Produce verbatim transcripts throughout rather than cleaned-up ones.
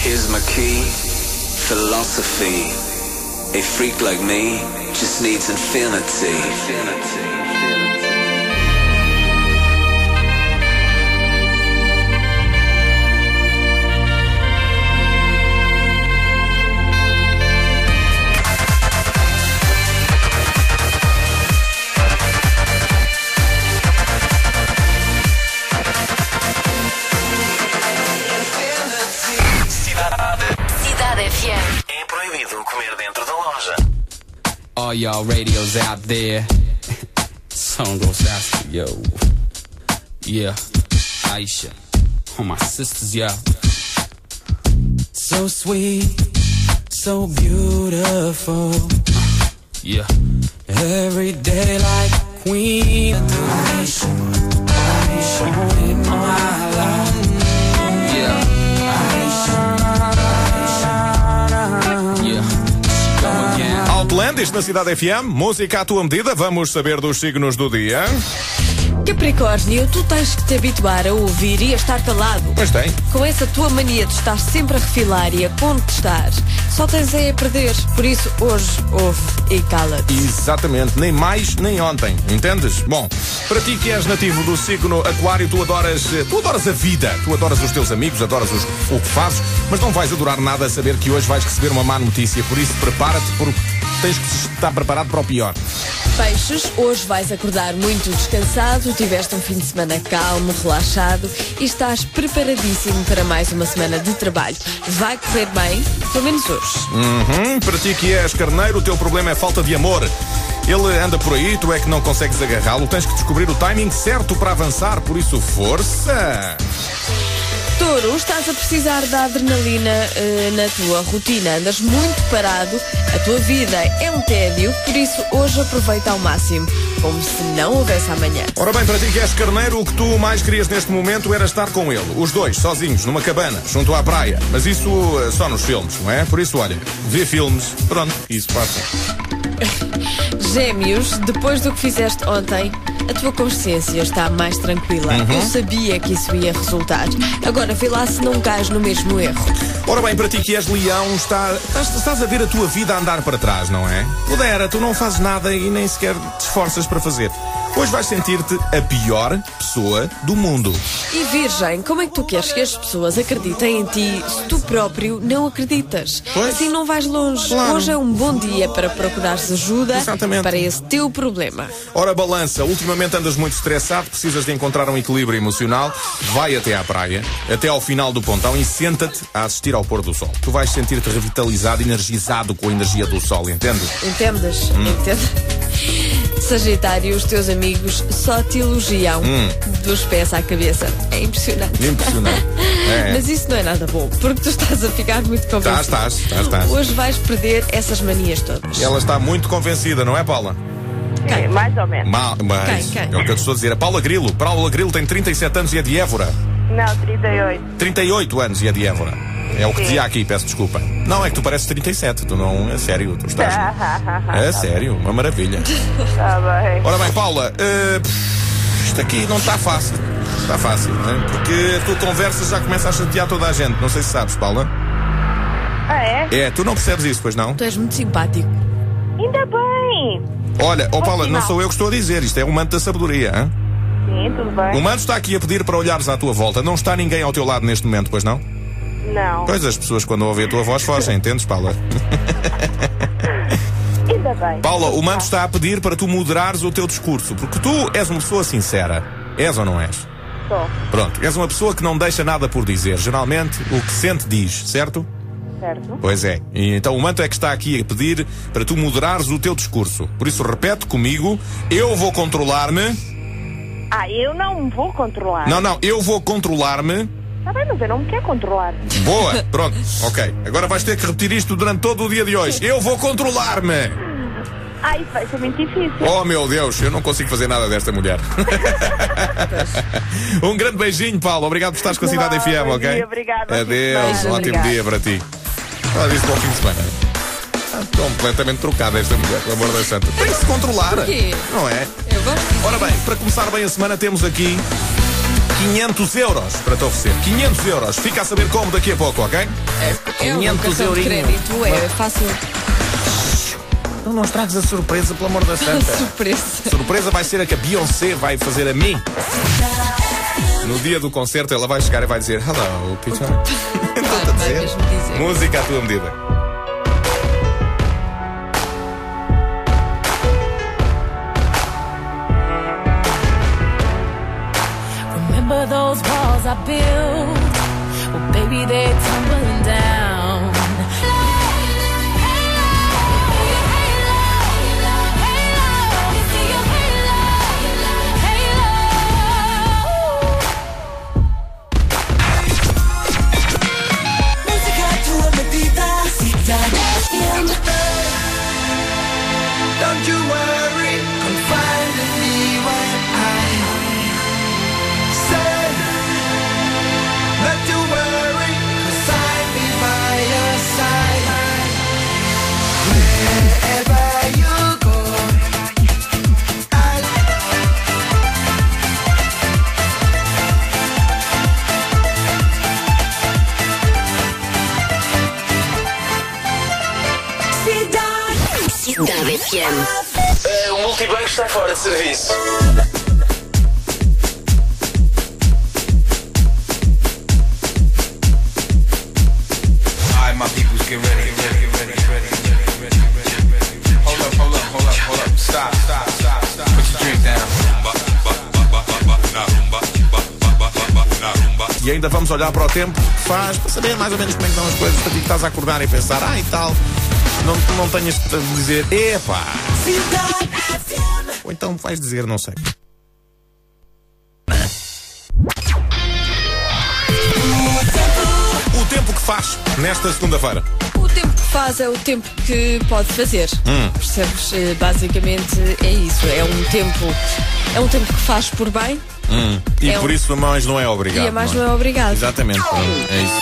Here's my key, philosophy. A freak like me just needs infinity. Infinity. É proibido comer dentro da loja. All y'all radios out there. Song goes out to yo. Yeah, Aisha. All my sisters, yeah. So sweet, so beautiful. Yeah. Every day like queen. Aisha, Aisha in my life. Yeah. Outland, isto na Cidade F M, música à tua medida, vamos saber dos signos do dia. Capricórnio, tu tens que te habituar a ouvir e a estar calado. Pois tem. Com essa tua mania de estar sempre a refilar e a contestar, só tens é a perder. Por isso, hoje, ouve e cala-te. Exatamente, nem mais nem ontem, entendes? Bom, para ti que és nativo do signo Aquário, tu adoras, tu adoras a vida, tu adoras os teus amigos, adoras os, o que fazes, mas não vais adorar nada a saber que hoje vais receber uma má notícia, por isso prepara-te, porque tens que estar preparado para o pior. Peixes, hoje vais acordar muito descansado, tiveste um fim de semana calmo, relaxado e estás preparadíssimo para mais uma semana de trabalho. Vai correr bem, pelo menos hoje. Uhum. Para ti que és carneiro, o teu problema é falta de amor. Ele anda por aí, tu é que não consegues agarrá-lo, tens que descobrir o timing certo para avançar, por isso força! Touro, estás a precisar da adrenalina uh, na tua rotina. Andas muito parado, a tua vida é um tédio, por isso hoje aproveita ao máximo, como se não houvesse amanhã. Ora bem, para ti que és carneiro, o que tu mais querias neste momento era estar com ele. Os dois, sozinhos, numa cabana, junto à praia. Mas isso uh, só nos filmes, não é? Por isso, olha, vê filmes, pronto, isso passa. Gêmeos, depois do que fizeste ontem, a tua consciência está mais tranquila. Uhum. Eu sabia que isso ia resultar. Agora vê lá se não cais no mesmo erro. Ora bem, para ti que és leão, está, estás, estás a ver a tua vida a andar para trás, não é? Pudera, tu não fazes nada e nem sequer te esforças para fazer. Hoje vais sentir-te a pior pessoa do mundo. E Virgem, como é que tu queres que as pessoas acreditem em ti se tu próprio não acreditas? Pois. Assim não vais longe. Claro. Hoje é um bom dia para procurares ajuda. Exatamente. Para esse teu problema. Ora, balança, ultimamente andas muito estressado, precisas de encontrar um equilíbrio emocional, vai até à praia, até ao final do pontão e senta-te a assistir ao pôr do sol. Tu vais sentir-te revitalizado, energizado com a energia do sol, entendes? Entendes? Hum. Entende? Sagitário, os teus amigos só te elogiam hum. dos pés à cabeça. É impressionante. Impressionante. É. Mas isso não é nada bom, porque tu estás a ficar muito convencido. Estás, estás, estás, estás. Hoje vais perder essas manias todas. Ela está muito convencida, não é, Paula? Quem? Mais ou menos. Ma mas Quem? Quem? é o que eu te estou a dizer. A Paula Grilo. Paula Grilo tem trinta e sete anos e é de Évora. Não, trinta e oito. trinta e oito anos e é de Évora. É o que dizia aqui, peço desculpa. Não, é que tu pareces trinta e sete. Tu não, é sério, tu estás. É sério, uma maravilha. Tá bem. Ora bem, Paula, uh, isto aqui não está fácil. Está fácil, não é? Porque a tua conversa já começa a chatear toda a gente. Não sei se sabes, Paula. Ah, é? É, tu não percebes isso, pois não? Tu és muito simpático. Ainda bem. Olha, ó oh Paula, não sou eu que estou a dizer. Isto é o manto da sabedoria, hein? Sim, tudo bem. O manto está aqui a pedir para olhares à tua volta. Não está ninguém ao teu lado neste momento, pois não? Não. Pois as pessoas quando ouvem a tua voz fogem, entendes, Paula? Ainda bem. Paula, o manto está a pedir para tu moderares o teu discurso, porque tu és uma pessoa sincera. És ou não és? Sou. Pronto, és uma pessoa que não deixa nada por dizer. Geralmente, o que sente diz, certo? Certo. Pois é. E então o manto é que está aqui a pedir para tu moderares o teu discurso. Por isso, repete comigo, eu vou controlar-me. Ah, eu não me vou controlar. Não, não, eu vou controlar-me. Tá bem, mas eu não me quero controlar. Boa, pronto, ok. Agora vais ter que repetir isto durante todo o dia de hoje. Eu vou controlar-me. Ah, isso vai ser muito difícil. Oh, meu Deus, eu não consigo fazer nada desta mulher. Um grande beijinho, Paulo. Obrigado por estares com a Cidade F M, ok? Dia, obrigada. Adeus, um ótimo dia para ti. Ela disse bom fim de semana. Está completamente trocada esta mulher, pelo amor da santa. Tem que se controlar. Porquê? Não é? Eu gosto. Ora bem, para começar bem a semana temos aqui quinhentos euros para te oferecer. quinhentos euros. Fica a saber como daqui a pouco, ok? É, é um quinhentos cartão de eurinhos. crédito, é fácil. Não, não estragues a surpresa, pelo amor da santa. Surpresa. Surpresa vai ser a que a Beyoncé vai fazer a mim. No dia do concerto ela vai chegar e vai dizer hello, Peter. Estou-te a Vai dizer. mesmo dizer. Música à tua medida. Remember those walls I built? Well, baby, they're tumbling down. Don't you worry, come find me when I say not to worry, 'cause I'll be by your side. Wherever you go, I'll Cidade F M. Uh, o multibanco está fora de serviço. Alright, my peoples, get ready, get ready, get ready, get ready, get ready, get ready. Hold up, hold up, hold up, hold up. Stop, stop, stop, stop. Put your drink down. E ainda vamos olhar para o tempo que faz para saber mais ou menos como é que estão as coisas. Para ti que estás a acordar e pensar, ah e tal. Não, não tenhas de dizer, epá. Ou então vais dizer, não sei. O tempo que faz nesta segunda-feira. O tempo que faz é o tempo que pode fazer. Hum. Percebes? Eh, Basicamente é isso. É um tempo, é um tempo que faz por bem. Hum. E É por um- isso a mais não é obrigado. E a mais não não é obrigado. Exatamente. É isso.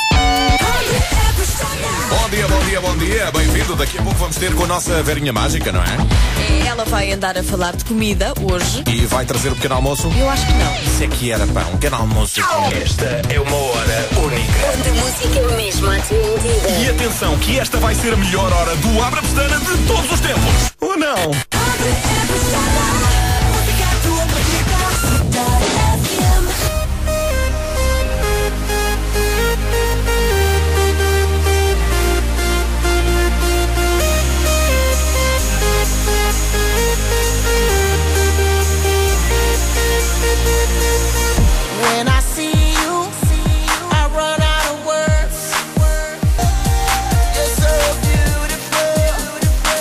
Bom dia, bom dia, bom dia. Bem-vindo. Daqui a pouco vamos ter com a nossa Verinha Mágica, não é? Eh, Ela vai andar a falar de comida hoje. E vai trazer o pequeno almoço. Eu acho que não. Isso é que era, pá. Um pequeno almoço. Esta é uma hora única. Onde a música é mesmo à tua medida. E atenção, que esta vai ser a melhor hora do Abra Pestana de todos os tempos. Ou não? When I see you, I run out of words. You're so beautiful.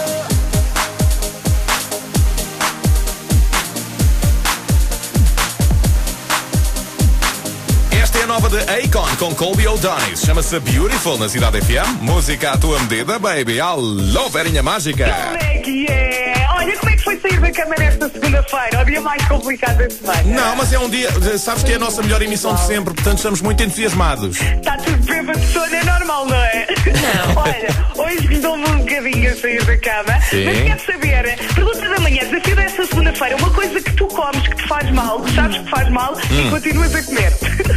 Esta é a nova de Akon com Colby O'Donis. Chama-se Beautiful na Cidade F M. Música à tua medida, baby. Alô, Verinha Mágica. Como é que é? Olha, como é que foi sair da cama nesta segunda-feira? O dia mais complicado da semana. Não, mas é um dia, sabes que é a nossa melhor emissão de sempre, portanto estamos muito entusiasmados. Está tudo bêbado de sono, é normal, não é? Não. Olha, hoje redou-me um bocadinho a sair da cama. Sim. Mas quero saber, pergunta da manhã, desafio desta segunda-feira, uma coisa que tu comes que te faz mal, que sabes que faz mal Hum. e continuas a comer.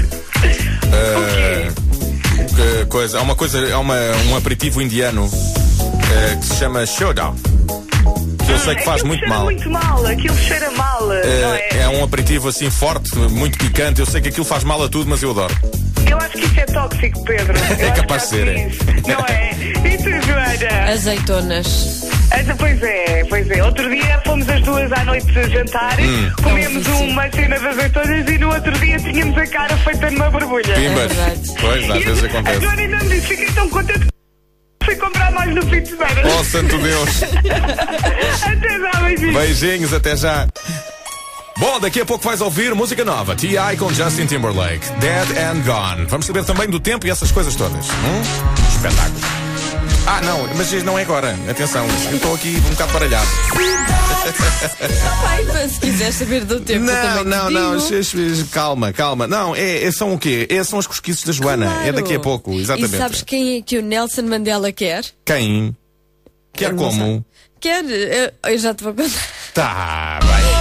Eh, que coisa, há uma coisa, há uma, um aperitivo indiano eh, que se chama Showdown. Que eu sei que faz Aquilo muito cheira mal. muito mal, aquilo cheira mal, não Eh, é? é um aperitivo assim forte, muito picante. Eu sei que aquilo faz mal a tudo, mas eu adoro. Eu acho que isso é tóxico, Pedro. Eu É acho capaz que de ser, há é. isso, não é? E tu, Joana? Azeitonas. Essa, pois é, pois é. Outro dia fomos as duas à noite jantar, Hum. comemos É um vício. uma cena de azeitonas e no outro dia tínhamos a cara feita numa borbulha. Pimbas. verdade. Pois, às E vezes a acontece. Joana ainda me disse, fiquei tão contente que fui comprar mais no fim de semana. Oh, santo Deus. Até já, beijinhos. Beijinhos, até já. Bom, daqui a pouco vais ouvir música nova. T I com Justin Timberlake. Dead and Gone. Vamos saber também do tempo e essas coisas todas. Hum? Espetáculo. Ah, não, mas não é agora. Atenção, eu estou aqui um bocado baralhado. Vai, mas se quiseres saber do tempo, eu Não, também te não, não, digo. sh- sh- calma, calma. Não, é, é- são o quê? É, são as cosquices da Joana. Claro. É daqui a pouco, exatamente. E sabes quem é que o Nelson Mandela quer? Quem? Quer Ele não como? sabe. Quer? Eu, eu já te vou contar. Tá, bem.